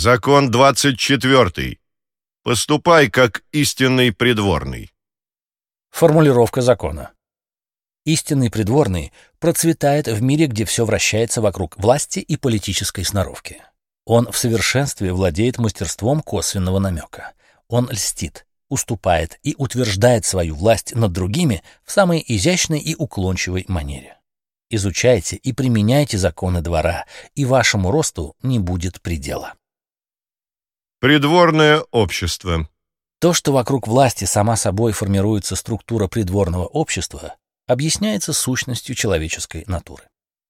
Закон 24. Поступай как истинный придворный. Формулировка закона. Истинный придворный процветает в мире, где все вращается вокруг власти и политической сноровки. Он в совершенстве владеет мастерством косвенного намека. Он льстит, уступает и утверждает свою власть над другими в самой изящной и уклончивой манере. Изучайте и применяйте законы двора, и вашему росту не будет предела. Придворное общество. То, что вокруг власти сама собой формируется структура придворного общества, объясняется сущностью человеческой натуры.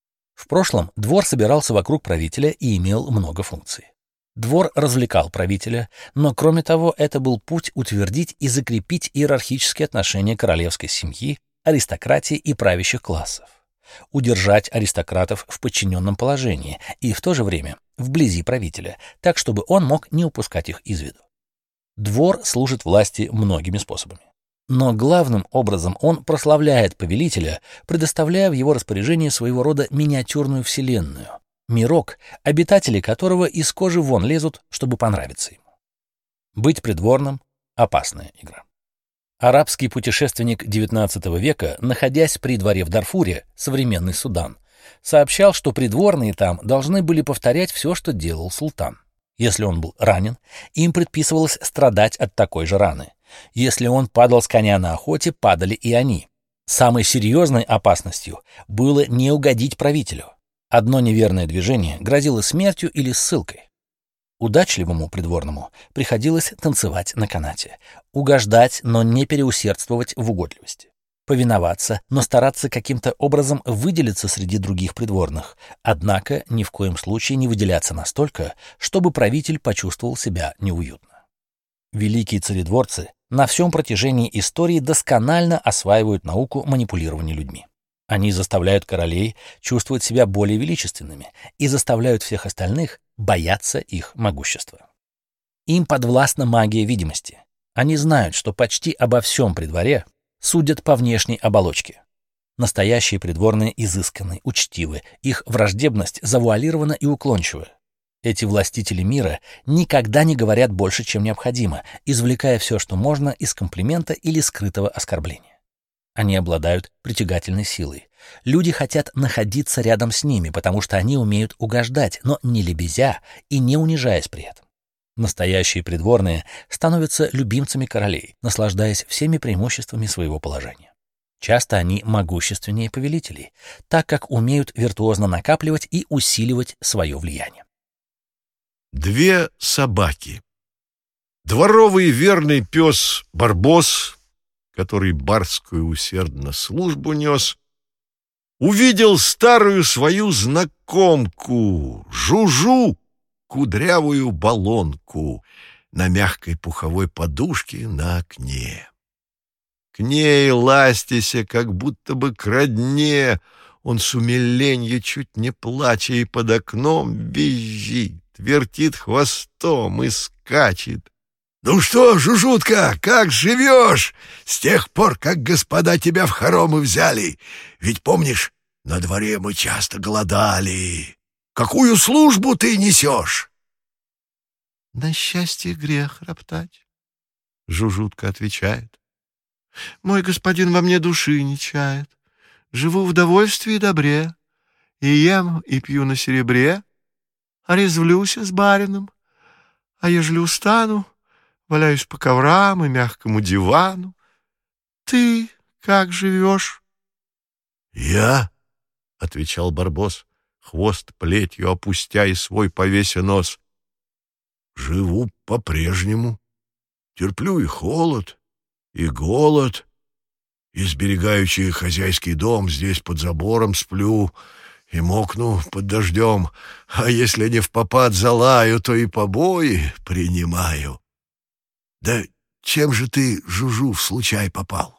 В прошлом двор собирался вокруг правителя и имел много функций. Двор развлекал правителя, но, кроме того, это был путь утвердить и закрепить иерархические отношения королевской семьи, аристократии и правящих классов, удержать аристократов в подчиненном положении и в то же время вблизи правителя, так, чтобы он мог не упускать их из виду. Двор служит власти многими способами. Но главным образом он прославляет повелителя, предоставляя в его распоряжение своего рода миниатюрную вселенную, мирок, обитатели которого из кожи вон лезут, чтобы понравиться ему. Быть придворным — опасная игра. Арабский путешественник XIX века, находясь при дворе в Дарфуре, современный Судан, сообщал, что придворные там должны были повторять все, что делал султан. Если он был ранен, им предписывалось страдать от такой же раны. Если он падал с коня на охоте, падали и они. Самой серьезной опасностью было не угодить правителю. Одно неверное движение грозило смертью или ссылкой. Удачливому придворному приходилось танцевать на канате, угождать, но не переусердствовать в угодливости, повиноваться, но стараться каким-то образом выделиться среди других придворных, однако ни в коем случае не выделяться настолько, чтобы правитель почувствовал себя неуютно. Великие царедворцы на всем протяжении истории досконально осваивают науку манипулирования людьми. Они заставляют королей чувствовать себя более величественными и заставляют всех остальных бояться их могущества. Им подвластна магия видимости. Они знают, что почти обо всем при дворе судят по внешней оболочке. Настоящие придворные изысканны, учтивы, их враждебность завуалирована и уклончива. Эти властители мира никогда не говорят больше, чем необходимо, извлекая все, что можно, из комплимента или скрытого оскорбления. Они обладают притягательной силой. Люди хотят находиться рядом с ними, потому что они умеют угождать, но не лебезя и не унижаясь при этом. Настоящие придворные становятся любимцами королей, наслаждаясь всеми преимуществами своего положения. Часто они могущественнее повелителей, так как умеют виртуозно накапливать и усиливать свое влияние. Две собаки. Дворовый верный пес Барбос, который барскую усердно службу нес, увидел старую свою знакомку, Жужу, кудрявую баллонку, на мягкой пуховой подушке на окне. К ней, ластися, как будто бы к родне, он с умиленья, чуть не плача, и под окном визжит, вертит хвостом и скачет. «Ну что, Жужутка, как живешь с тех пор, как господа тебя в хоромы взяли? Ведь, помнишь, на дворе мы часто голодали. Какую службу ты несешь?» «На счастье грех роптать», — Жужутка отвечает. «Мой господин во мне души не чает. Живу в довольстве и добре, и ем, и пью на серебре, а резвлюся с барином, а ежели устану, валяюсь по коврам и мягкому дивану. Ты как живешь?» «Я?» — отвечал Барбос, хвост плетью опустя и свой повеся нос. «Живу по-прежнему, терплю и холод, и голод, и, сберегаючи хозяйский дом, здесь под забором сплю и мокну под дождем, а если не впопад залаю, то и побои принимаю. Да чем же ты, Жужу, в случай попал?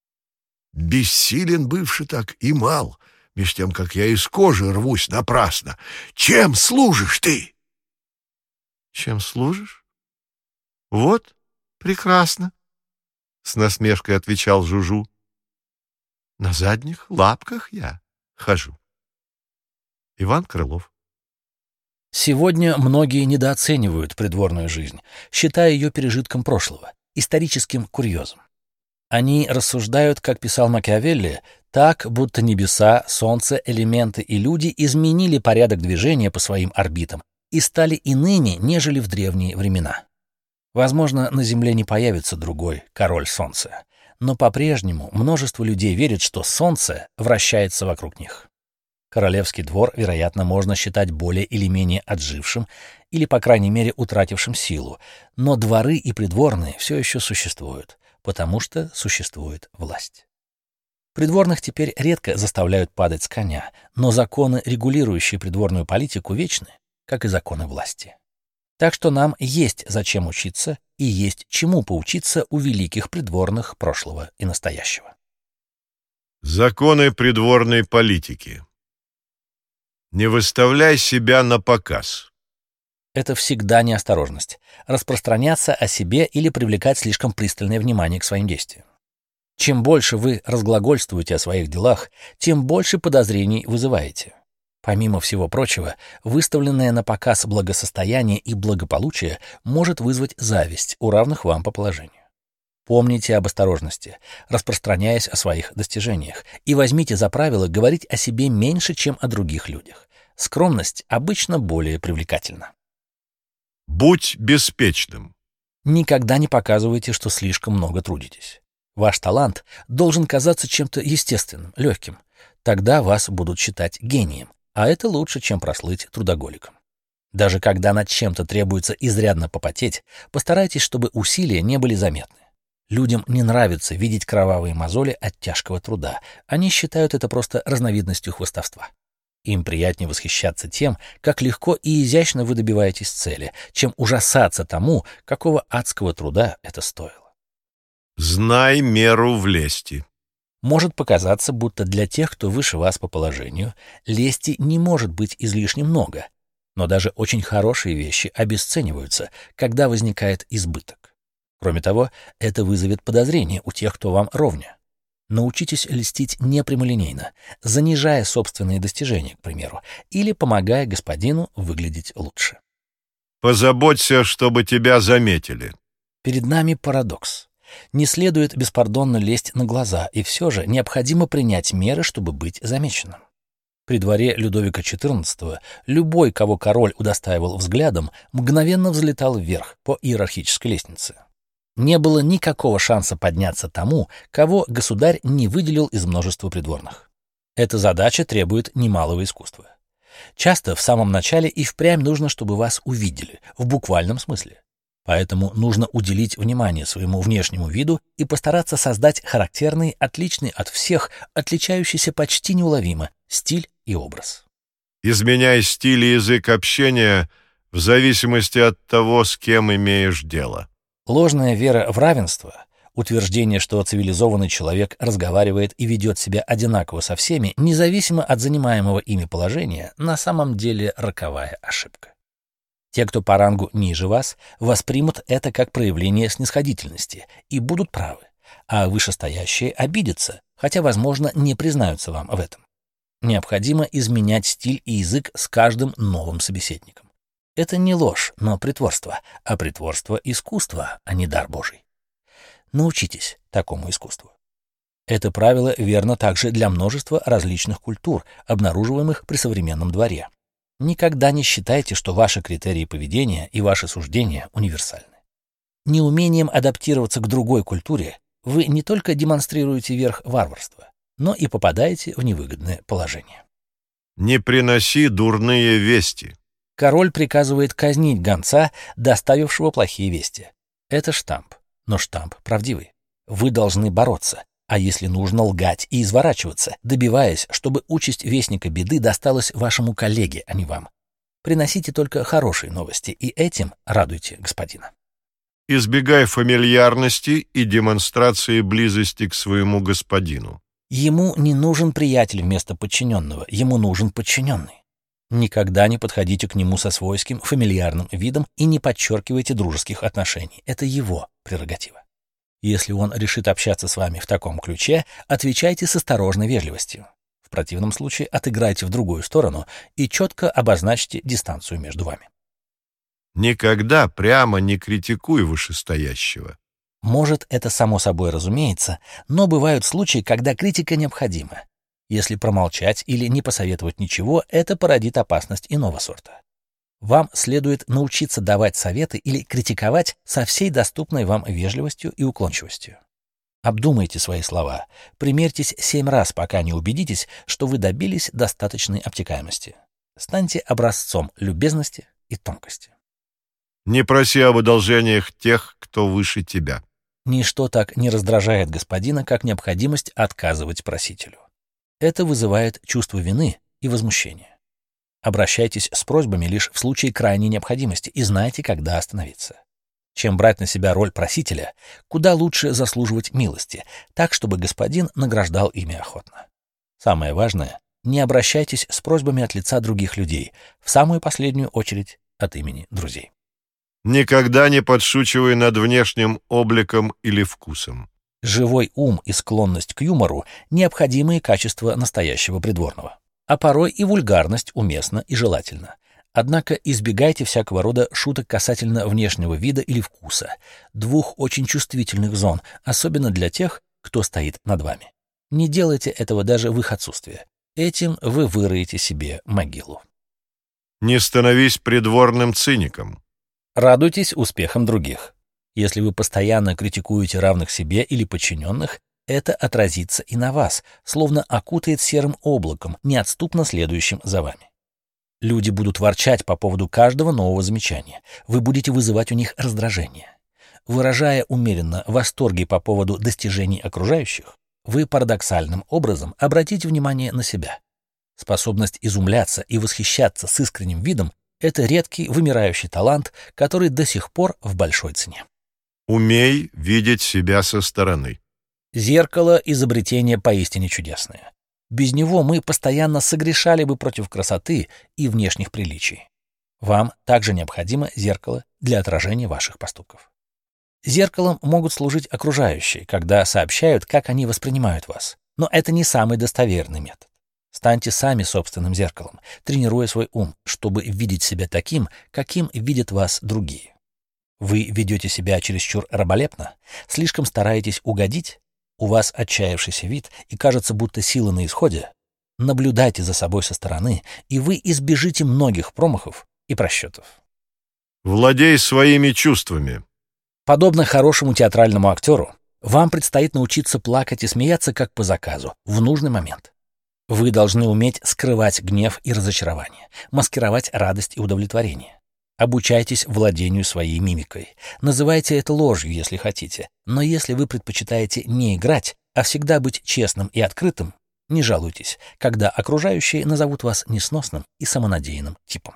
Бессилен бывший так и мал, меж тем, как я из кожи рвусь напрасно. Чем служишь ты?» «Чем служишь? Вот, прекрасно», — с насмешкой отвечал Жужу. «На задних лапках я хожу». Иван Крылов. Сегодня многие недооценивают придворную жизнь, считая ее пережитком прошлого, историческим курьезом. Они рассуждают, как писал Макиавелли, так, будто небеса, солнце, элементы и люди изменили порядок движения по своим орбитам и стали иными, нежели в древние времена. Возможно, на Земле не появится другой король Солнца, но по-прежнему множество людей верит, что Солнце вращается вокруг них. Королевский двор, вероятно, можно считать более или менее отжившим или, по крайней мере, утратившим силу, но дворы и придворные все еще существуют, потому что существует власть. Придворных теперь редко заставляют падать с коня, но законы, регулирующие придворную политику, вечны, как и законы власти. Так что нам есть зачем учиться и есть чему поучиться у великих придворных прошлого и настоящего. Законы придворной политики. Не выставляй себя на показ. Это всегда неосторожность — распространяться о себе или привлекать слишком пристальное внимание к своим действиям. Чем больше вы разглагольствуете о своих делах, тем больше подозрений вызываете. Помимо всего прочего, выставленное на показ благосостояние и благополучие может вызвать зависть у равных вам по положению. Помните об осторожности, распространяясь о своих достижениях, и возьмите за правило говорить о себе меньше, чем о других людях. Скромность обычно более привлекательна. Будь беспечным. Никогда не показывайте, что слишком много трудитесь. Ваш талант должен казаться чем-то естественным, легким. Тогда вас будут считать гением, а это лучше, чем прослыть трудоголиком. Даже когда над чем-то требуется изрядно попотеть, постарайтесь, чтобы усилия не были заметны. Людям не нравится видеть кровавые мозоли от тяжкого труда. Они считают это просто разновидностью хвастовства. Им приятнее восхищаться тем, как легко и изящно вы добиваетесь цели, чем ужасаться тому, какого адского труда это стоило. Знай меру в лести. Может показаться, будто для тех, кто выше вас по положению, лести не может быть излишне много, но даже очень хорошие вещи обесцениваются, когда возникает избыток. Кроме того, это вызовет подозрение у тех, кто вам ровня. Научитесь льстить непрямолинейно, занижая собственные достижения, к примеру, или помогая господину выглядеть лучше. Позаботься, чтобы тебя заметили. Перед нами парадокс. Не следует беспардонно лезть на глаза, и все же необходимо принять меры, чтобы быть замеченным. При дворе Людовика XIV любой, кого король удостаивал взглядом, мгновенно взлетал вверх по иерархической лестнице. Не было никакого шанса подняться тому, кого государь не выделил из множества придворных. Эта задача требует немалого искусства. Часто в самом начале и впрямь нужно, чтобы вас увидели, в буквальном смысле. Поэтому нужно уделить внимание своему внешнему виду и постараться создать характерный, отличный от всех, отличающийся почти неуловимо стиль и образ. Изменяй стиль и язык общения в зависимости от того, с кем имеешь дело. Ложная вера в равенство, утверждение, что цивилизованный человек разговаривает и ведет себя одинаково со всеми, независимо от занимаемого ими положения, на самом деле роковая ошибка. Те, кто по рангу ниже вас, воспримут это как проявление снисходительности и будут правы, а вышестоящие обидятся, хотя, возможно, не признаются вам в этом. Необходимо изменять стиль и язык с каждым новым собеседником. Это не ложь, но притворство, а притворство — искусство, а не дар Божий. Научитесь такому искусству. Это правило верно также для множества различных культур, обнаруживаемых при современном дворе. Никогда не считайте, что ваши критерии поведения и ваши суждения универсальны. Неумением адаптироваться к другой культуре вы не только демонстрируете верх варварства, но и попадаете в невыгодное положение. Не приноси дурные вести. Король приказывает казнить гонца, доставившего плохие вести. Это штамп, но штамп правдивый. Вы должны бороться, а если нужно, лгать и изворачиваться, добиваясь, чтобы участь вестника беды досталась вашему коллеге, а не вам. Приносите только хорошие новости, и этим радуйте господина. Избегай фамильярности и демонстрации близости к своему господину. Ему не нужен приятель вместо подчиненного, ему нужен подчиненный. Никогда не подходите к нему со свойским фамильярным видом и не подчеркивайте дружеских отношений. Это его прерогатива. Если он решит общаться с вами в таком ключе, отвечайте с осторожной вежливостью. В противном случае отыграйте в другую сторону и четко обозначьте дистанцию между вами. Никогда прямо не критикуй вышестоящего. Может, это само собой разумеется, но бывают случаи, когда критика необходима. Если промолчать или не посоветовать ничего, это породит опасность иного сорта. Вам следует научиться давать советы или критиковать со всей доступной вам вежливостью и уклончивостью. Обдумайте свои слова, примерьтесь 7 раз, пока не убедитесь, что вы добились достаточной обтекаемости. Станьте образцом любезности и тонкости. Не проси об одолжениях тех, кто выше тебя. Ничто так не раздражает господина, как необходимость отказывать просителю. Это вызывает чувство вины и возмущения. Обращайтесь с просьбами лишь в случае крайней необходимости и знайте, когда остановиться. Чем брать на себя роль просителя, куда лучше заслуживать милости, так, чтобы господин награждал ими охотно. Самое важное — не обращайтесь с просьбами от лица других людей, в самую последнюю очередь от имени друзей. Никогда не подшучивай над внешним обликом или вкусом. Живой ум и склонность к юмору — необходимые качества настоящего придворного. А порой и вульгарность уместна и желательна. Однако избегайте всякого рода шуток касательно внешнего вида или вкуса, двух очень чувствительных зон, особенно для тех, кто стоит над вами. Не делайте этого даже в их отсутствие. Этим вы выроете себе могилу. Не становись придворным циником. Радуйтесь успехам других. Если вы постоянно критикуете равных себе или подчиненных, это отразится и на вас, словно окутает серым облаком, неотступно следующим за вами. Люди будут ворчать по поводу каждого нового замечания. Вы будете вызывать у них раздражение. Выражая умеренно восторги по поводу достижений окружающих, вы парадоксальным образом обратите внимание на себя. Способность изумляться и восхищаться с искренним видом — это редкий вымирающий талант, который до сих пор в большой цене. Умей видеть себя со стороны. Зеркало — изобретение поистине чудесное. Без него мы постоянно согрешали бы против красоты и внешних приличий. Вам также необходимо зеркало для отражения ваших поступков. Зеркалом могут служить окружающие, когда сообщают, как они воспринимают вас. Но это не самый достоверный метод. Станьте сами собственным зеркалом, тренируя свой ум, чтобы видеть себя таким, каким видят вас другие. Вы ведете себя чересчур раболепно, слишком стараетесь угодить, у вас отчаявшийся вид и кажется, будто сила на исходе. Наблюдайте за собой со стороны, и вы избежите многих промахов и просчетов. Владей своими чувствами. Подобно хорошему театральному актеру, вам предстоит научиться плакать и смеяться как по заказу, в нужный момент. Вы должны уметь скрывать гнев и разочарование, маскировать радость и удовлетворение. Обучайтесь владению своей мимикой. Называйте это ложью, если хотите. Но если вы предпочитаете не играть, а всегда быть честным и открытым, не жалуйтесь, когда окружающие назовут вас несносным и самонадеянным типом.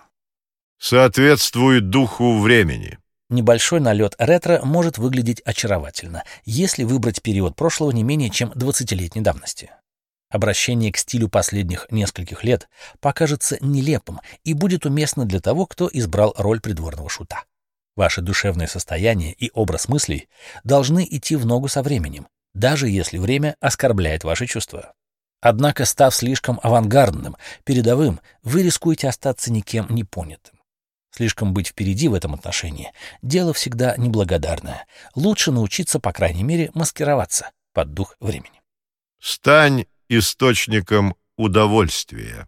Соответствует духу времени. Небольшой налет ретро может выглядеть очаровательно, если выбрать период прошлого не менее чем 20-летней давности. Обращение к стилю последних нескольких лет покажется нелепым и будет уместно для того, кто избрал роль придворного шута. Ваше душевное состояние и образ мыслей должны идти в ногу со временем, даже если время оскорбляет ваши чувства. Однако, став слишком авангардным, передовым, вы рискуете остаться никем не понятым. Слишком быть впереди в этом отношении — дело всегда неблагодарное. Лучше научиться, по крайней мере, маскироваться под дух времени. Стань источником удовольствия.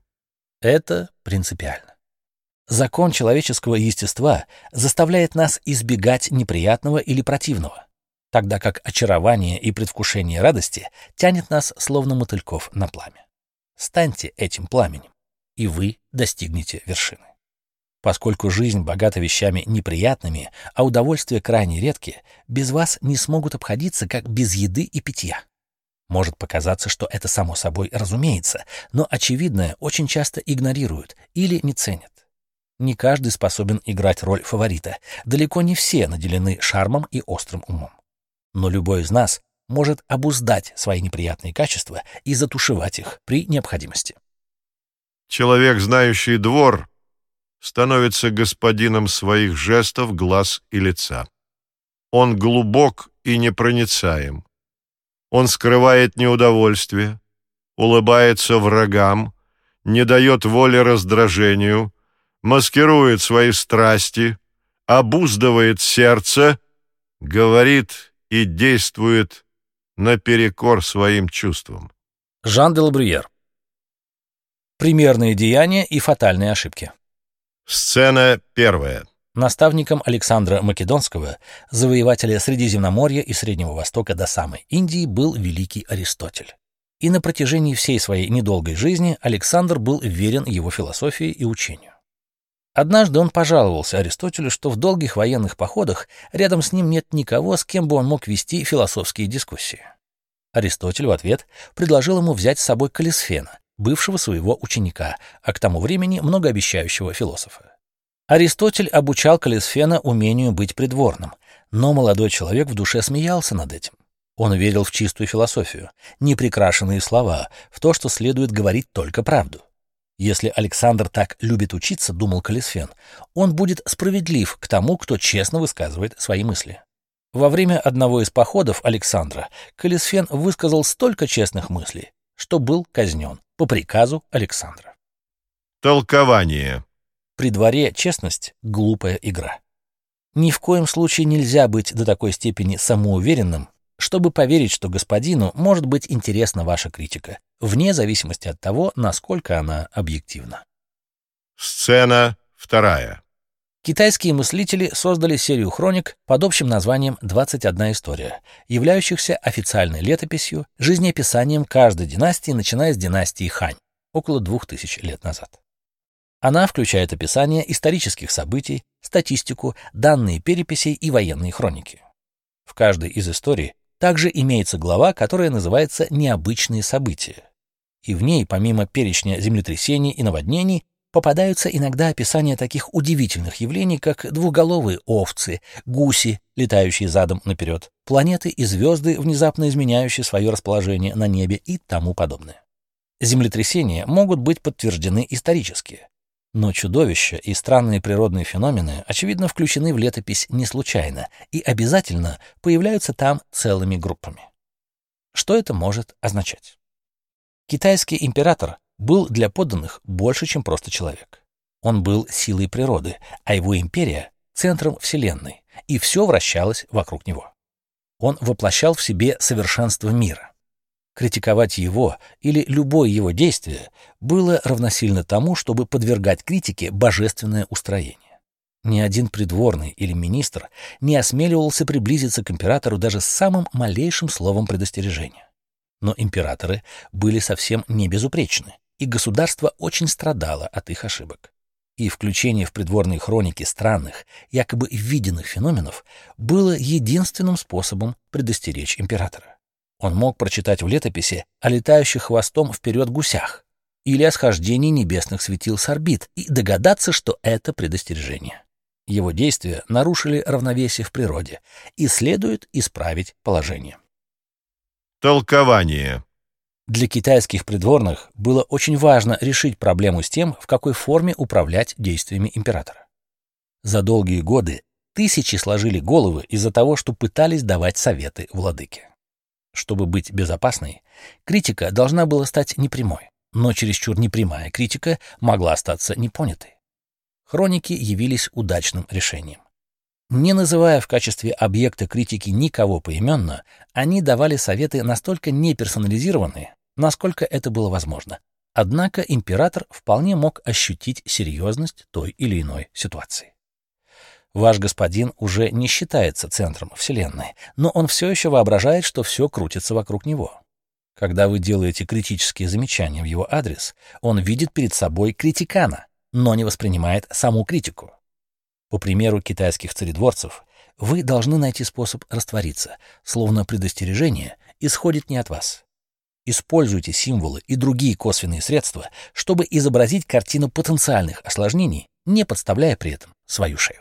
Это принципиально. Закон человеческого естества заставляет нас избегать неприятного или противного, тогда как очарование и предвкушение радости тянет нас, словно мотыльков, на пламя. Станьте этим пламенем, и вы достигнете вершины. Поскольку жизнь богата вещами неприятными, а удовольствия крайне редки, без вас не смогут обходиться, как без еды и питья. Может показаться, что это само собой разумеется, но очевидное очень часто игнорируют или не ценят. Не каждый способен играть роль фаворита, далеко не все наделены шармом и острым умом. Но любой из нас может обуздать свои неприятные качества и затушевать их при необходимости. Человек, знающий двор, становится господином своих жестов, глаз и лица. Он глубок и непроницаем. Он скрывает неудовольствие, улыбается врагам, не дает воли раздражению, маскирует свои страсти, обуздывает сердце, говорит и действует наперекор своим чувствам. Жан де Ла Брюер. Примерные деяния и фатальные ошибки. Сцена первая. Наставником Александра Македонского, завоевателя Средиземноморья и Среднего Востока до самой Индии, был великий Аристотель. И на протяжении всей своей недолгой жизни Александр был верен его философии и учению. Однажды он пожаловался Аристотелю, что в долгих военных походах рядом с ним нет никого, с кем бы он мог вести философские дискуссии. Аристотель в ответ предложил ему взять с собой Калисфена, бывшего своего ученика, а к тому времени многообещающего философа. Аристотель обучал Калисфена умению быть придворным, но молодой человек в душе смеялся над этим. Он верил в чистую философию, неприкрашенные слова, в то, что следует говорить только правду. Если Александр так любит учиться, думал Калисфен, он будет справедлив к тому, кто честно высказывает свои мысли. Во время одного из походов Александра Калисфен высказал столько честных мыслей, что был казнен по приказу Александра. Толкование. При дворе честность — глупая игра. Ни в коем случае нельзя быть до такой степени самоуверенным, чтобы поверить, что господину может быть интересна ваша критика, вне зависимости от того, насколько она объективна. Сцена вторая. Китайские мыслители создали серию хроник под общим названием «21 история», являющихся официальной летописью, жизнеописанием каждой династии, начиная с династии Хань, около 2000 лет назад. Она включает описание исторических событий, статистику, данные переписей и военные хроники. В каждой из историй также имеется глава, которая называется «Необычные события». И в ней, помимо перечня землетрясений и наводнений, попадаются иногда описания таких удивительных явлений, как двухголовые овцы, гуси, летающие задом наперед, планеты и звезды, внезапно изменяющие свое расположение на небе и тому подобное. Землетрясения могут быть подтверждены исторически. Но чудовища и странные природные феномены, очевидно, включены в летопись не случайно и обязательно появляются там целыми группами. Что это может означать? Китайский император был для подданных больше, чем просто человек. Он был силой природы, а его империя — центром вселенной, и все вращалось вокруг него. Он воплощал в себе совершенство мира. Критиковать его или любое его действие было равносильно тому, чтобы подвергать критике божественное устроение. Ни один придворный или министр не осмеливался приблизиться к императору даже с самым малейшим словом предостережения. Но императоры были совсем не безупречны, и государство очень страдало от их ошибок. И включение в придворные хроники странных, якобы виденных феноменов было единственным способом предостеречь императора. Он мог прочитать в летописи о летающих хвостом вперед гусях или о схождении небесных светил с орбит и догадаться, что это предостережение. Его действия нарушили равновесие в природе, и следует исправить положение. Толкование. Для китайских придворных было очень важно решить проблему с тем, в какой форме управлять действиями императора. За долгие годы тысячи сложили головы из-за того, что пытались давать советы владыке. Чтобы быть безопасной, критика должна была стать непрямой, но чересчур непрямая критика могла остаться непонятой. Хроники явились удачным решением. Не называя в качестве объекта критики никого поименно, они давали советы настолько неперсонализированные, насколько это было возможно. Однако император вполне мог ощутить серьезность той или иной ситуации. Ваш господин уже не считается центром Вселенной, но он все еще воображает, что все крутится вокруг него. Когда вы делаете критические замечания в его адрес, он видит перед собой критикана, но не воспринимает саму критику. По примеру китайских царедворцев, вы должны найти способ раствориться, словно предостережение исходит не от вас. Используйте символы и другие косвенные средства, чтобы изобразить картину потенциальных осложнений, не подставляя при этом свою шею.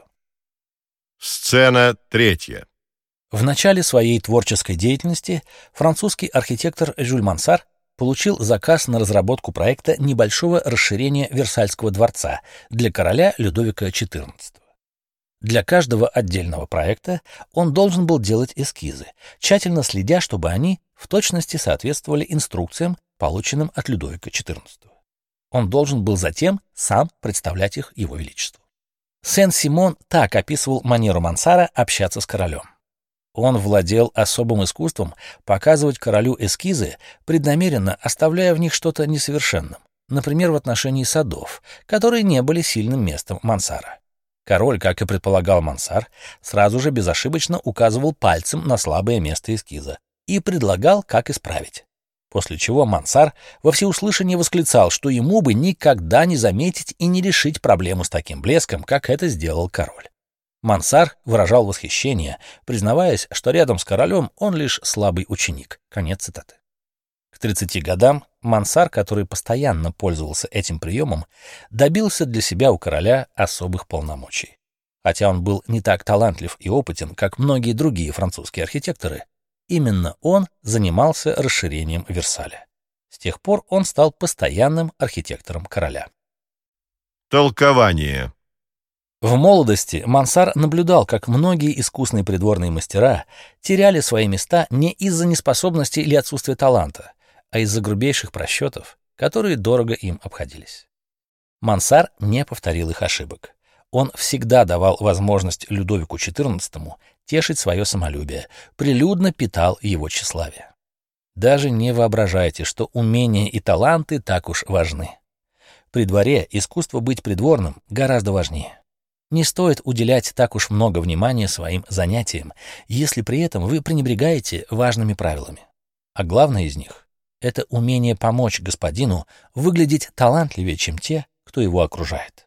Сцена третья. В начале своей творческой деятельности французский архитектор Жюль Мансар получил заказ на разработку проекта небольшого расширения Версальского дворца для короля Людовика XIV. Для каждого отдельного проекта он должен был делать эскизы, тщательно следя, чтобы они в точности соответствовали инструкциям, полученным от Людовика XIV. Он должен был затем сам представлять их его величеству. Сен-Симон так описывал манеру Мансара общаться с королем. Он владел особым искусством показывать королю эскизы, преднамеренно оставляя в них что-то несовершенным, например, в отношении садов, которые не были сильным местом Мансара. Король, как и предполагал Мансар, сразу же безошибочно указывал пальцем на слабое место эскиза и предлагал, как исправить. После чего Мансар во всеуслышание восклицал, что ему бы никогда не заметить и не решить проблему с таким блеском, как это сделал король. Мансар выражал восхищение, признаваясь, что рядом с королем он лишь слабый ученик. Конец цитаты. К 30 годам Мансар, который постоянно пользовался этим приемом, добился для себя у короля особых полномочий. Хотя он был не так талантлив и опытен, как многие другие французские архитекторы, именно он занимался расширением Версаля. С тех пор он стал постоянным архитектором короля. Толкование. В молодости Мансар наблюдал, как многие искусные придворные мастера теряли свои места не из-за неспособности или отсутствия таланта, а из-за грубейших просчетов, которые дорого им обходились. Мансар не повторил их ошибок. Он всегда давал возможность Людовику XIV тешить свое самолюбие, прилюдно питал его тщеславие. Даже не воображайте, что умения и таланты так уж важны. При дворе искусство быть придворным гораздо важнее. Не стоит уделять так уж много внимания своим занятиям, если при этом вы пренебрегаете важными правилами. А главное из них — это умение помочь господину выглядеть талантливее, чем те, кто его окружает.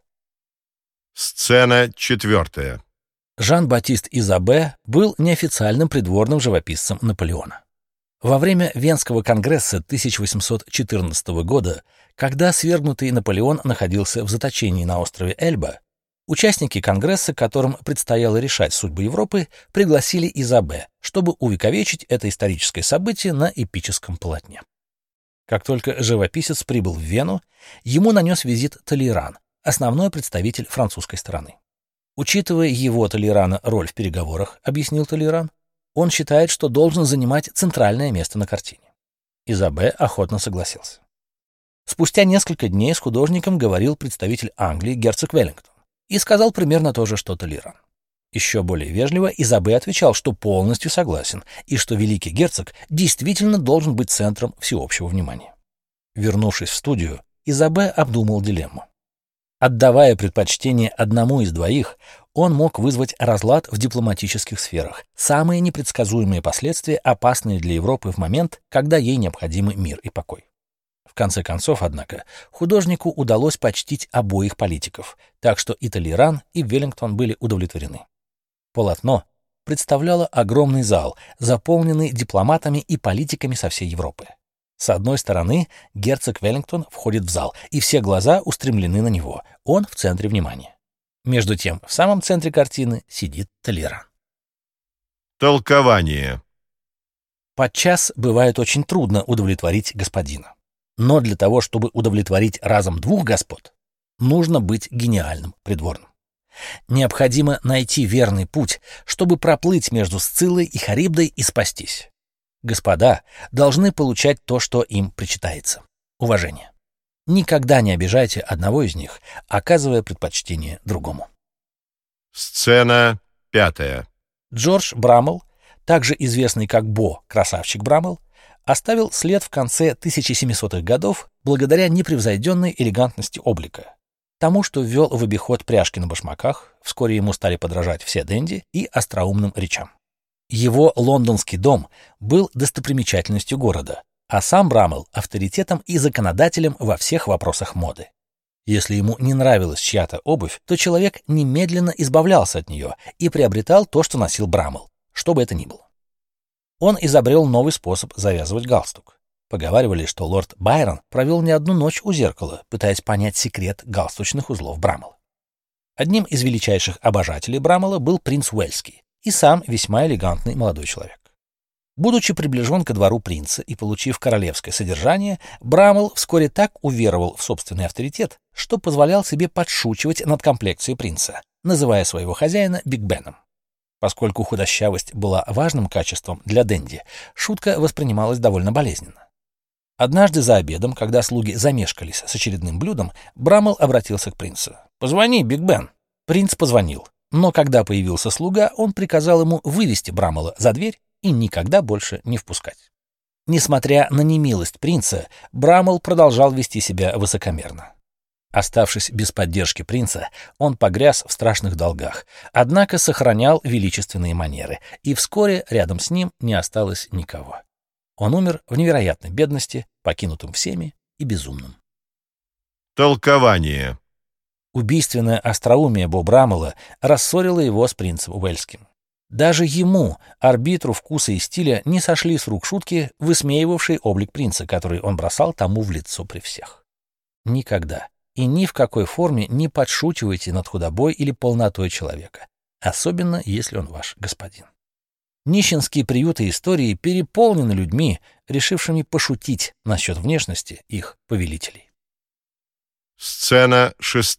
Сцена 4. Жан-Батист Изабе был неофициальным придворным живописцем Наполеона. Во время Венского конгресса 1814 года, когда свергнутый Наполеон находился в заточении на острове Эльба, участники конгресса, которым предстояло решать судьбу Европы, пригласили Изабе, чтобы увековечить это историческое событие на эпическом полотне. Как только живописец прибыл в Вену, ему нанес визит Толейран, основной представитель французской стороны. Учитывая его, Толейрана, роль в переговорах, объяснил Толейран, он считает, что должен занимать центральное место на картине. Изабе охотно согласился. Спустя несколько дней с художником говорил представитель Англии герцог Веллингтон и сказал примерно то же, что Толейран. Еще более вежливо Изабе отвечал, что полностью согласен и что великий герцог действительно должен быть центром всеобщего внимания. Вернувшись в студию, Изабе обдумал дилемму. Отдавая предпочтение одному из двоих, он мог вызвать разлад в дипломатических сферах, самые непредсказуемые последствия, опасные для Европы в момент, когда ей необходимы мир и покой. В конце концов, однако, художнику удалось почтить обоих политиков, так что и Толейран, и Веллингтон были удовлетворены. Полотно представляло огромный зал, заполненный дипломатами и политиками со всей Европы. С одной стороны, герцог Веллингтон входит в зал, и все глаза устремлены на него, он в центре внимания. Между тем, в самом центре картины сидит Толейран. Толкование. Подчас бывает очень трудно удовлетворить господина. Но для того, чтобы удовлетворить разом двух господ, нужно быть гениальным придворным. Необходимо найти верный путь, чтобы проплыть между Сциллой и Харибдой и спастись. Господа должны получать то, что им причитается. Уважение. Никогда не обижайте одного из них, оказывая предпочтение другому. Сцена 5. Джордж Браммел, также известный как Бо, красавчик Браммел, оставил след в конце 1700-х годов благодаря непревзойденной элегантности облика, тому, что ввел в обиход пряжки на башмаках, вскоре ему стали подражать все денди, и остроумным речам. Его лондонский дом был достопримечательностью города, а сам Браммел — авторитетом и законодателем во всех вопросах моды. Если ему не нравилась чья-то обувь, то человек немедленно избавлялся от нее и приобретал то, что носил Браммел, что бы это ни было. Он изобрел новый способ завязывать галстук. Поговаривали, что лорд Байрон провел не одну ночь у зеркала, пытаясь понять секрет галстучных узлов Браммела. Одним из величайших обожателей Браммела был принц Уэльский, и сам весьма элегантный молодой человек. Будучи приближен ко двору принца и получив королевское содержание, Браммел вскоре так уверовал в собственный авторитет, что позволял себе подшучивать над комплекцией принца, называя своего хозяина Биг Беном. Поскольку худощавость была важным качеством для денди, шутка воспринималась довольно болезненно. Однажды за обедом, когда слуги замешкались с очередным блюдом, Браммел обратился к принцу. «Позвони, Биг Бен». Принц позвонил, но когда появился слуга, он приказал ему вывести Браммела за дверь и никогда больше не впускать. Несмотря на немилость принца, Браммел продолжал вести себя высокомерно. Оставшись без поддержки принца, он погряз в страшных долгах, однако сохранял величественные манеры, и вскоре рядом с ним не осталось никого. Он умер в невероятной бедности, покинутым всеми и безумным. Толкование. Убийственное остроумие Бо Браммела рассорило его с принцем Уэльским. Даже ему, арбитру вкуса и стиля, не сошли с рук шутки, высмеивавшие облик принца, который он бросал тому в лицо при всех. Никогда и ни в какой форме не подшучивайте над худобой или полнотой человека, особенно если он ваш господин. Нищенские приюты истории переполнены людьми, решившими пошутить насчет внешности их повелителей. Сцена 6.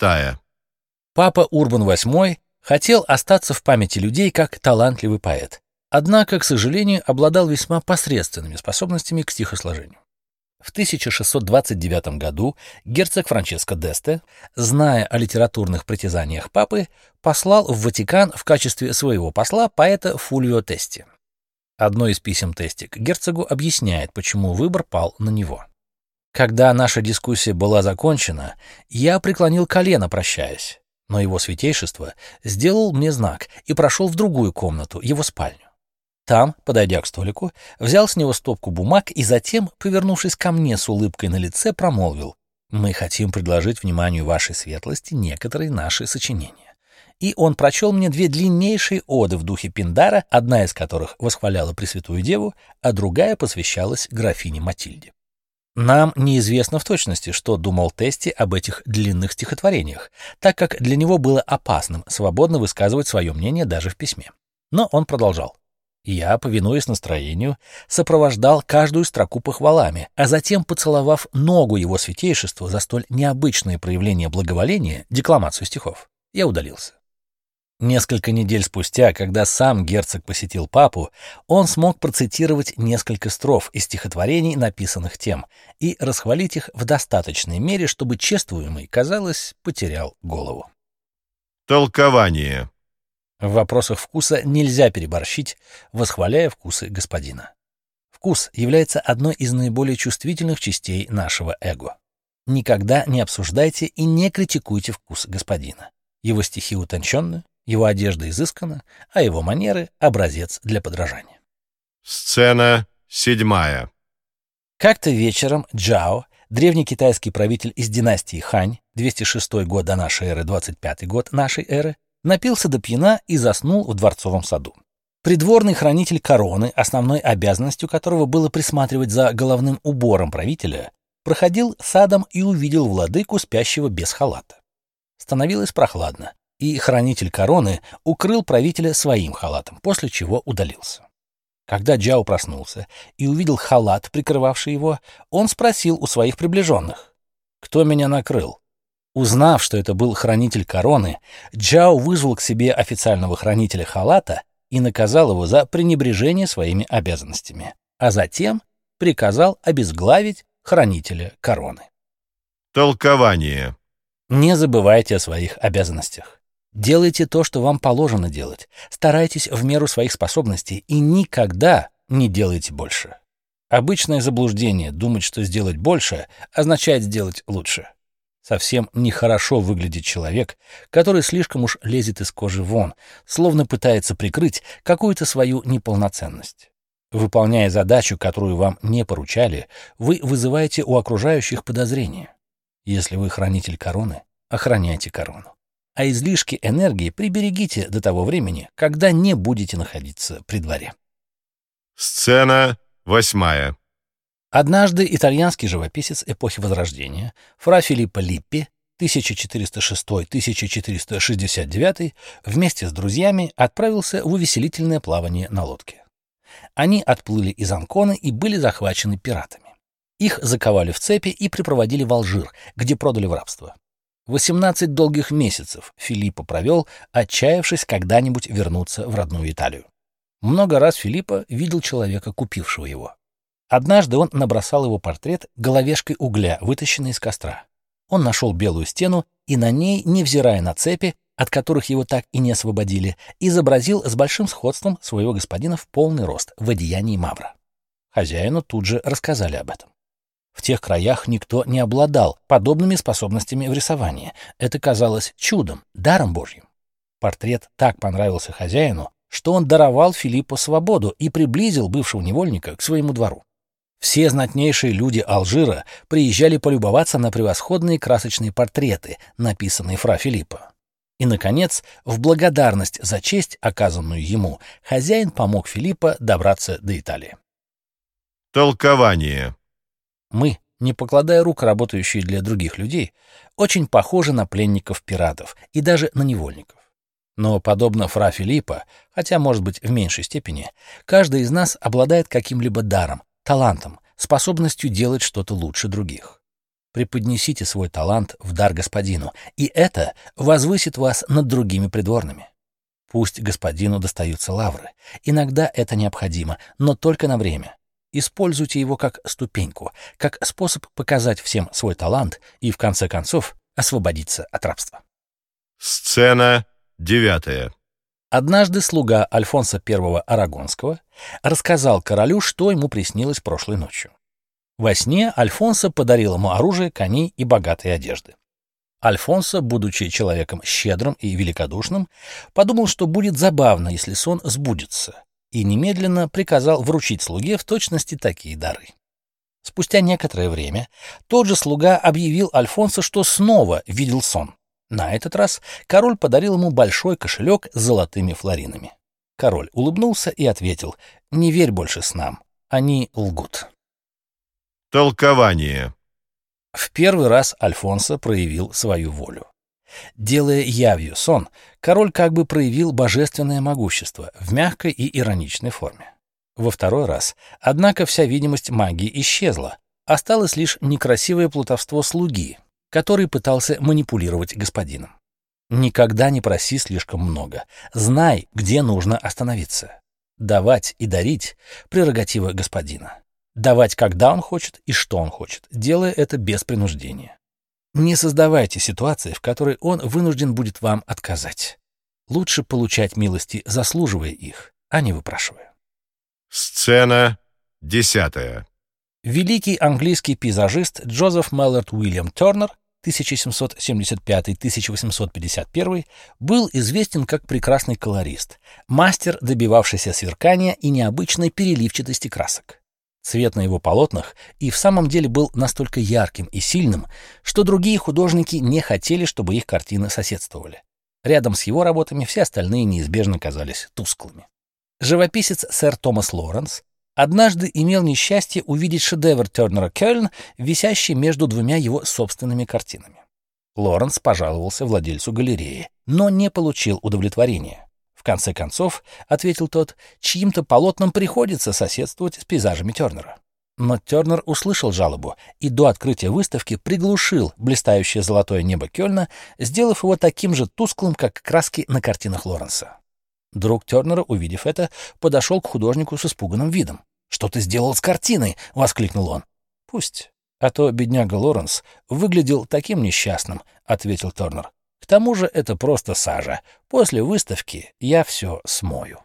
Папа Урбан VIII хотел остаться в памяти людей как талантливый поэт, однако, к сожалению, обладал весьма посредственными способностями к стихосложению. В 1629 году герцог Франческо d'Este, зная о литературных притязаниях папы, послал в Ватикан в качестве своего посла поэта Фульвио Тести. Одно из писем Тести к герцогу объясняет, почему выбор пал на него. Когда наша дискуссия была закончена, я преклонил колено, прощаясь, но его святейшество сделал мне знак и прошел в другую комнату, его спальню. Там, подойдя к столику, взял с него стопку бумаг и затем, повернувшись ко мне с улыбкой на лице, промолвил: «Мы хотим предложить вниманию вашей светлости некоторые наши сочинения». И он прочел мне 2 длиннейшие оды в духе Пиндара, одна из которых восхваляла Пресвятую Деву, а другая посвящалась графине Матильде. Нам неизвестно в точности, что думал Тести об этих длинных стихотворениях, так как для него было опасным свободно высказывать свое мнение даже в письме. Но он продолжал. Я, повинуясь настроению, сопровождал каждую строку похвалами, а затем, поцеловав ногу его святейшества за столь необычное проявление благоволения, декламацию стихов, я удалился. Несколько недель спустя, когда сам герцог посетил папу, он смог процитировать несколько строф из стихотворений, написанных тем, и расхвалить их в достаточной мере, чтобы чествуемый, казалось, потерял голову. Толкование. В вопросах вкуса нельзя переборщить, восхваляя вкусы господина. Вкус является одной из наиболее чувствительных частей нашего эго. Никогда не обсуждайте и не критикуйте вкус господина. Его стихи утонченны, его одежда изысканна, а его манеры — образец для подражания. Сцена 7. Как-то вечером Джао, древний китайский правитель из династии Хань, 206 год до нашей эры, 25 год нашей эры, напился до пьяна и заснул в дворцовом саду. Придворный хранитель короны, основной обязанностью которого было присматривать за головным убором правителя, проходил садом и увидел владыку, спящего без халата. Становилось прохладно, и хранитель короны укрыл правителя своим халатом, после чего удалился. Когда Джао проснулся и увидел халат, прикрывавший его, он спросил у своих приближенных: «Кто меня накрыл?» Узнав, что это был хранитель короны, Джао вызвал к себе официального хранителя халата и наказал его за пренебрежение своими обязанностями, а затем приказал обезглавить хранителя короны. Толкование. Не забывайте о своих обязанностях. Делайте то, что вам положено делать. Старайтесь в меру своих способностей и никогда не делайте больше. Обычное заблуждение думать, что сделать больше, означает сделать лучше. Совсем нехорошо выглядит человек, который слишком уж лезет из кожи вон, словно пытается прикрыть какую-то свою неполноценность. Выполняя задачу, которую вам не поручали, вы вызываете у окружающих подозрения. Если вы хранитель короны, охраняйте корону. А излишки энергии приберегите до того времени, когда не будете находиться при дворе. Сцена 8. Однажды итальянский живописец эпохи Возрождения Фра Филиппо Липпи 1406-1469 вместе с друзьями отправился в увеселительное плавание на лодке. Они отплыли из Анконы и были захвачены пиратами. Их заковали в цепи и припроводили в Алжир, где продали в рабство. 18 долгих месяцев Филиппо провел, отчаявшись когда-нибудь вернуться в родную Италию. Много раз Филиппо видел человека, купившего его. Однажды он набросал его портрет головешкой угля, вытащенной из костра. Он нашел белую стену и на ней, невзирая на цепи, от которых его так и не освободили, изобразил с большим сходством своего господина в полный рост, в одеянии мавра. Хозяину тут же рассказали об этом. В тех краях никто не обладал подобными способностями в рисовании. Это казалось чудом, даром Божьим. Портрет так понравился хозяину, что он даровал Филиппу свободу и приблизил бывшего невольника к своему двору. Все знатнейшие люди Алжира приезжали полюбоваться на превосходные красочные портреты, написанные фра Филиппо. И, наконец, в благодарность за честь, оказанную ему, хозяин помог Филиппо добраться до Италии. Толкование. Мы, не покладая рук, работающие для других людей, очень похожи на пленников-пиратов и даже на невольников. Но, подобно фра Филиппо, хотя, может быть, в меньшей степени, каждый из нас обладает каким-либо даром, талантом, способностью делать что-то лучше других. Преподнесите свой талант в дар господину, и это возвысит вас над другими придворными. Пусть господину достаются лавры. Иногда это необходимо, но только на время. Используйте его как ступеньку, как способ показать всем свой талант и, в конце концов, освободиться от рабства. Сцена 9. Однажды слуга Альфонса I Арагонского рассказал королю, что ему приснилось прошлой ночью. Во сне Альфонсо подарил ему оружие, коней и богатые одежды. Альфонсо, будучи человеком щедрым и великодушным, подумал, что будет забавно, если сон сбудется, и немедленно приказал вручить слуге в точности такие дары. Спустя некоторое время тот же слуга объявил Альфонсо, что снова видел сон. На этот раз король подарил ему большой кошелек с золотыми флоринами. Король улыбнулся и ответил: «Не верь больше снам, они лгут». Толкование. В первый раз Альфонсо проявил свою волю. Делая явью сон, король как бы проявил божественное могущество в мягкой и ироничной форме. Во второй раз, однако, вся видимость магии исчезла, осталось лишь некрасивое плутовство слуги, который пытался манипулировать господином. Никогда не проси слишком много. Знай, где нужно остановиться. Давать и дарить — прерогатива господина. Давать, когда он хочет и что он хочет, делая это без принуждения. Не создавайте ситуации, в которой он вынужден будет вам отказать. Лучше получать милости, заслуживая их, а не выпрашивая. Сцена 10. Великий английский пейзажист Джозеф Мэллорд Уильям Тернер 1775-1851 был известен как прекрасный колорист, мастер, добивавшийся сверкания и необычной переливчатости красок. Цвет на его полотнах и в самом деле был настолько ярким и сильным, что другие художники не хотели, чтобы их картины соседствовали. Рядом с его работами все остальные неизбежно казались тусклыми. Живописец сэр Томас Лоренс однажды имел несчастье увидеть шедевр Тернера «Кёльн», висящий между двумя его собственными картинами. Лоренс пожаловался владельцу галереи, но не получил удовлетворения. В конце концов, ответил тот, чьим-то полотнам приходится соседствовать с пейзажами Тернера. Но Тернер услышал жалобу и до открытия выставки приглушил блистающее золотое небо Кёльна, сделав его таким же тусклым, как краски на картинах Лоренса. Друг Тернера, увидев это, подошел к художнику с испуганным видом. «Что ты сделал с картиной?» — воскликнул он. «Пусть. А то бедняга Лоренс выглядел таким несчастным», — ответил Тернер. «К тому же это просто сажа. После выставки я все смою».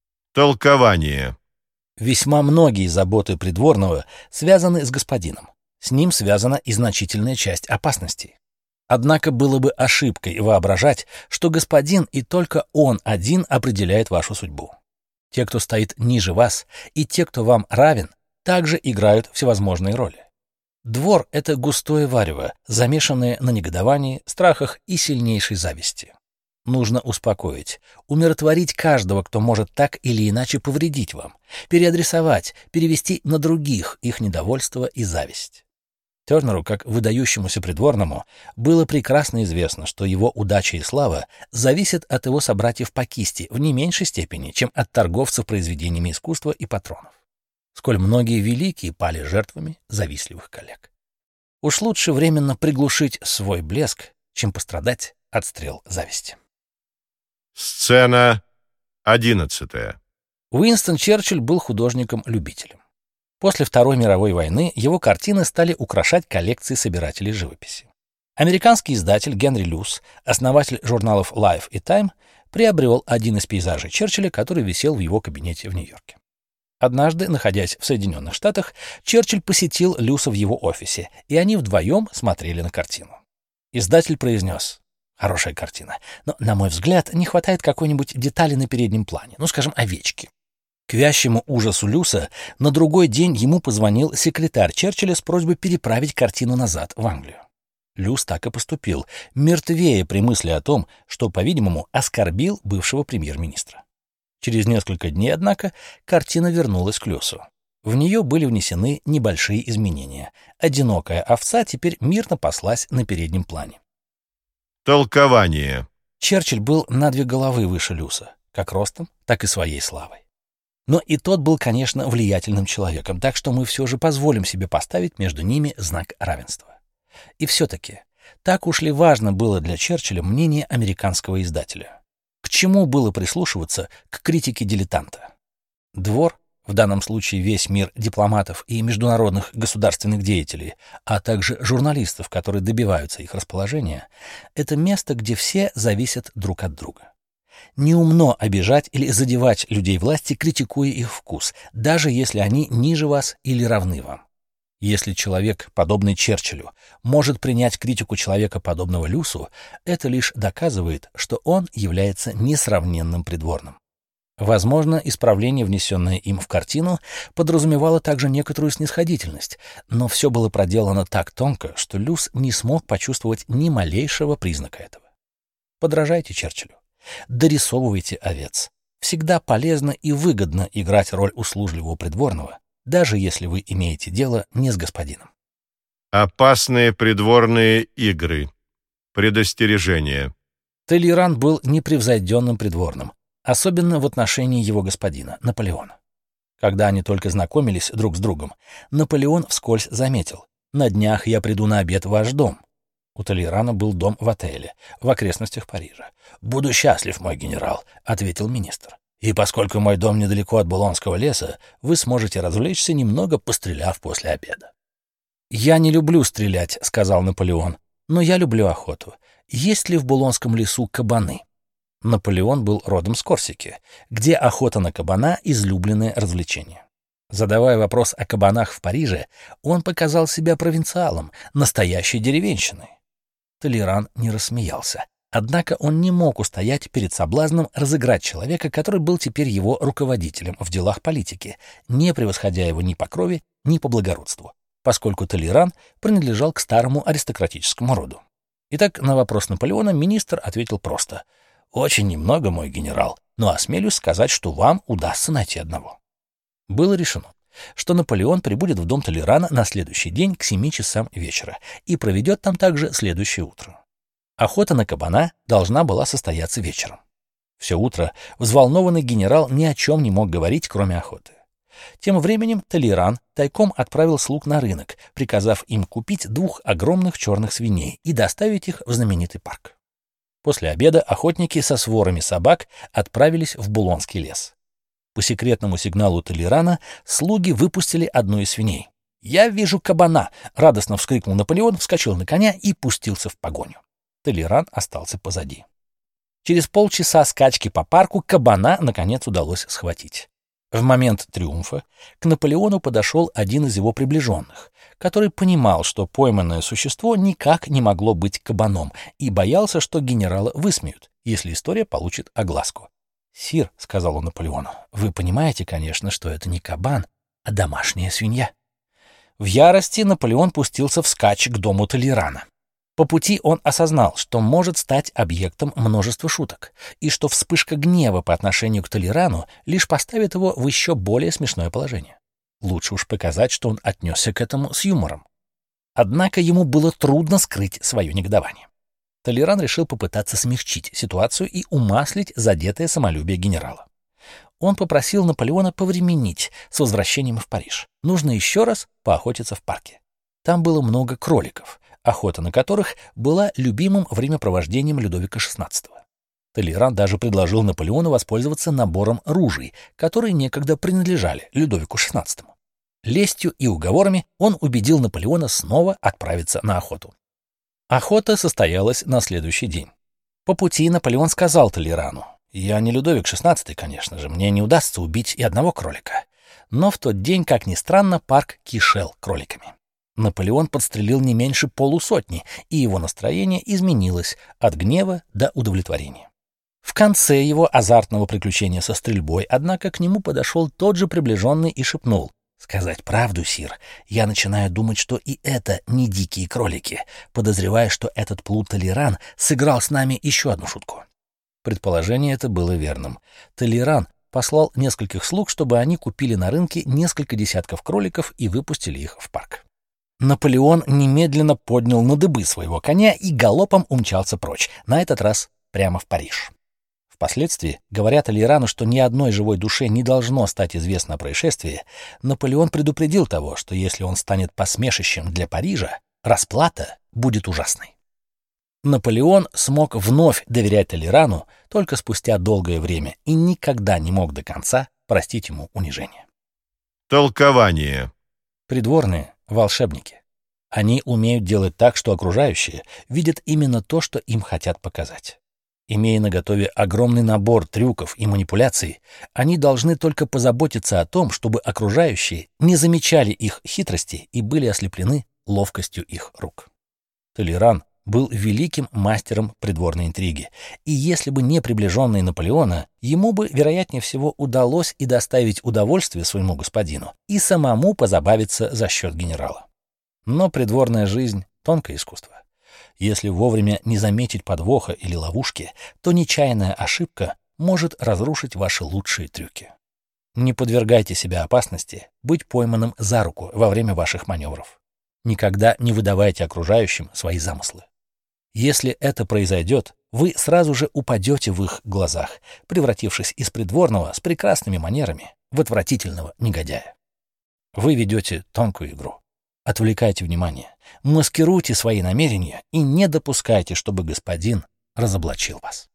Толкование. Весьма многие заботы придворного связаны с господином. С ним связана и значительная часть опасностей. Однако было бы ошибкой воображать, что господин и только он один определяет вашу судьбу. Те, кто стоит ниже вас, и те, кто вам равен, также играют всевозможные роли. Двор — это густое варево, замешанное на негодовании, страхах и сильнейшей зависти. Нужно успокоить, умиротворить каждого, кто может так или иначе повредить вам, переадресовать, перевести на других их недовольство и зависть. Тернеру, как выдающемуся придворному, было прекрасно известно, что его удача и слава зависят от его собратьев по кисти в не меньшей степени, чем от торговцев произведениями искусства и патронов. Сколь многие великие пали жертвами завистливых коллег. Уж лучше временно приглушить свой блеск, чем пострадать от стрел зависти. Сцена 11. Уинстон Черчилль был художником-любителем. После Второй мировой войны его картины стали украшать коллекции собирателей живописи. Американский издатель Генри Люс, основатель журналов Life и Time, приобрел один из пейзажей Черчилля, который висел в его кабинете в Нью-Йорке. Однажды, находясь в Соединенных Штатах, Черчилль посетил Люса в его офисе, и они вдвоем смотрели на картину. Издатель произнес: «Хорошая картина, но, на мой взгляд, не хватает какой-нибудь детали на переднем плане, скажем, овечки». К вящему ужасу Люса на другой день ему позвонил секретарь Черчилля с просьбой переправить картину назад в Англию. Люс так и поступил, мертвея при мысли о том, что, по-видимому, оскорбил бывшего премьер-министра. Через несколько дней, однако, картина вернулась к Люсу. В нее были внесены небольшие изменения. Одинокая овца теперь мирно паслась на переднем плане. Толкование. Черчилль был на 2 головы выше Люса, как ростом, так и своей славой. Но и тот был, конечно, влиятельным человеком, так что мы все же позволим себе поставить между ними знак равенства. И все-таки, так уж ли важно было для Черчилля мнение американского издателя? К чему было прислушиваться к критике дилетанта? Двор, в данном случае весь мир дипломатов и международных государственных деятелей, а также журналистов, которые добиваются их расположения, это место, где все зависят друг от друга. Неумно обижать или задевать людей власти, критикуя их вкус, даже если они ниже вас или равны вам. Если человек, подобный Черчиллю, может принять критику человека, подобного Люсу, это лишь доказывает, что он является несравненным придворным. Возможно, исправление, внесенное им в картину, подразумевало также некоторую снисходительность, но все было проделано так тонко, что Люс не смог почувствовать ни малейшего признака этого. Подражайте Черчиллю. Дорисовывайте овец. Всегда полезно и выгодно играть роль услужливого придворного, даже если вы имеете дело не с господином. Опасные придворные игры. Предостережение. Толеран был непревзойденным придворным, особенно в отношении его господина, Наполеона. Когда они только знакомились друг с другом, Наполеон вскользь заметил: «На днях я приду на обед в ваш дом». У Толерана был дом в отеле, в окрестностях Парижа. «Буду счастлив, мой генерал», — ответил министр. «И поскольку мой дом недалеко от Булонского леса, вы сможете развлечься, немного постреляв после обеда». «Я не люблю стрелять», — сказал Наполеон, — «но я люблю охоту. Есть ли в Булонском лесу кабаны?» Наполеон был родом с Корсики, где охота на кабана — излюбленное развлечение. Задавая вопрос о кабанах в Париже, он показал себя провинциалом, настоящей деревенщиной. Толеран не рассмеялся. Однако он не мог устоять перед соблазном разыграть человека, который был теперь его руководителем в делах политики, не превосходя его ни по крови, ни по благородству, поскольку Толеран принадлежал к старому аристократическому роду. Итак, на вопрос Наполеона министр ответил просто: «Очень немного, мой генерал, но осмелюсь сказать, что вам удастся найти одного». Было решено, что Наполеон прибудет в дом Толерана на следующий день к 7 часам вечера и проведет там также следующее утро. Охота на кабана должна была состояться вечером. Все утро взволнованный генерал ни о чем не мог говорить, кроме охоты. Тем временем Толеран тайком отправил слуг на рынок, приказав им купить 2 огромных черных свиней и доставить их в знаменитый парк. После обеда охотники со сворами собак отправились в Булонский лес. По секретному сигналу Толерана слуги выпустили одну из свиней. «Я вижу кабана!» — радостно вскрикнул Наполеон, вскочил на коня и пустился в погоню. Толеран остался позади. Через полчаса скачки по парку кабана, наконец, удалось схватить. В момент триумфа к Наполеону подошел один из его приближенных, который понимал, что пойманное существо никак не могло быть кабаном, и боялся, что генерала высмеют, если история получит огласку. «Сир», — сказал он Наполеону, — «вы понимаете, конечно, что это не кабан, а домашняя свинья». В ярости Наполеон пустился вскачь к дому Толерана. По пути он осознал, что может стать объектом множества шуток, и что вспышка гнева по отношению к Толерану лишь поставит его в еще более смешное положение. Лучше уж показать, что он отнесся к этому с юмором. Однако ему было трудно скрыть свое негодование. Толеран решил попытаться смягчить ситуацию и умаслить задетое самолюбие генерала. Он попросил Наполеона повременить с возвращением в Париж. Нужно еще раз поохотиться в парке. Там было много кроликов, охота на которых была любимым времяпровождением Людовика XVI. Толеран даже предложил Наполеону воспользоваться набором ружей, которые некогда принадлежали Людовику XVI. Лестью и уговорами он убедил Наполеона снова отправиться на охоту. Охота состоялась на следующий день. По пути Наполеон сказал Толерану: «Я не Людовик XVI, конечно же, мне не удастся убить и одного кролика». Но в тот день, как ни странно, парк кишел кроликами. Наполеон подстрелил не меньше полусотни, и его настроение изменилось от гнева до удовлетворения. В конце его азартного приключения со стрельбой, однако, к нему подошел тот же приближенный и шепнул: «Сказать правду, сир, я начинаю думать, что и это не дикие кролики, подозревая, что этот плут Толеран сыграл с нами еще одну шутку». Предположение это было верным. Толеран послал нескольких слуг, чтобы они купили на рынке несколько десятков кроликов и выпустили их в парк. Наполеон немедленно поднял на дыбы своего коня и галопом умчался прочь, на этот раз прямо в Париж. Впоследствии, говоря Толерану, что ни одной живой душе не должно стать известно о происшествии, Наполеон предупредил того, что если он станет посмешищем для Парижа, расплата будет ужасной. Наполеон смог вновь доверять Толерану только спустя долгое время и никогда не мог до конца простить ему унижение. Толкование. Придворные — волшебники. Они умеют делать так, что окружающие видят именно то, что им хотят показать. Имея наготове огромный набор трюков и манипуляций, они должны только позаботиться о том, чтобы окружающие не замечали их хитрости и были ослеплены ловкостью их рук. Толеран был великим мастером придворной интриги, и если бы не приближенные Наполеона, ему бы, вероятнее всего, удалось и доставить удовольствие своему господину, и самому позабавиться за счет генерала. Но придворная жизнь — тонкое искусство. Если вовремя не заметить подвоха или ловушки, то нечаянная ошибка может разрушить ваши лучшие трюки. Не подвергайте себя опасности быть пойманным за руку во время ваших маневров. Никогда не выдавайте окружающим свои замыслы. Если это произойдет, вы сразу же упадете в их глазах, превратившись из придворного с прекрасными манерами в отвратительного негодяя. Вы ведете тонкую игру. Отвлекайте внимание, маскируйте свои намерения и не допускайте, чтобы господин разоблачил вас.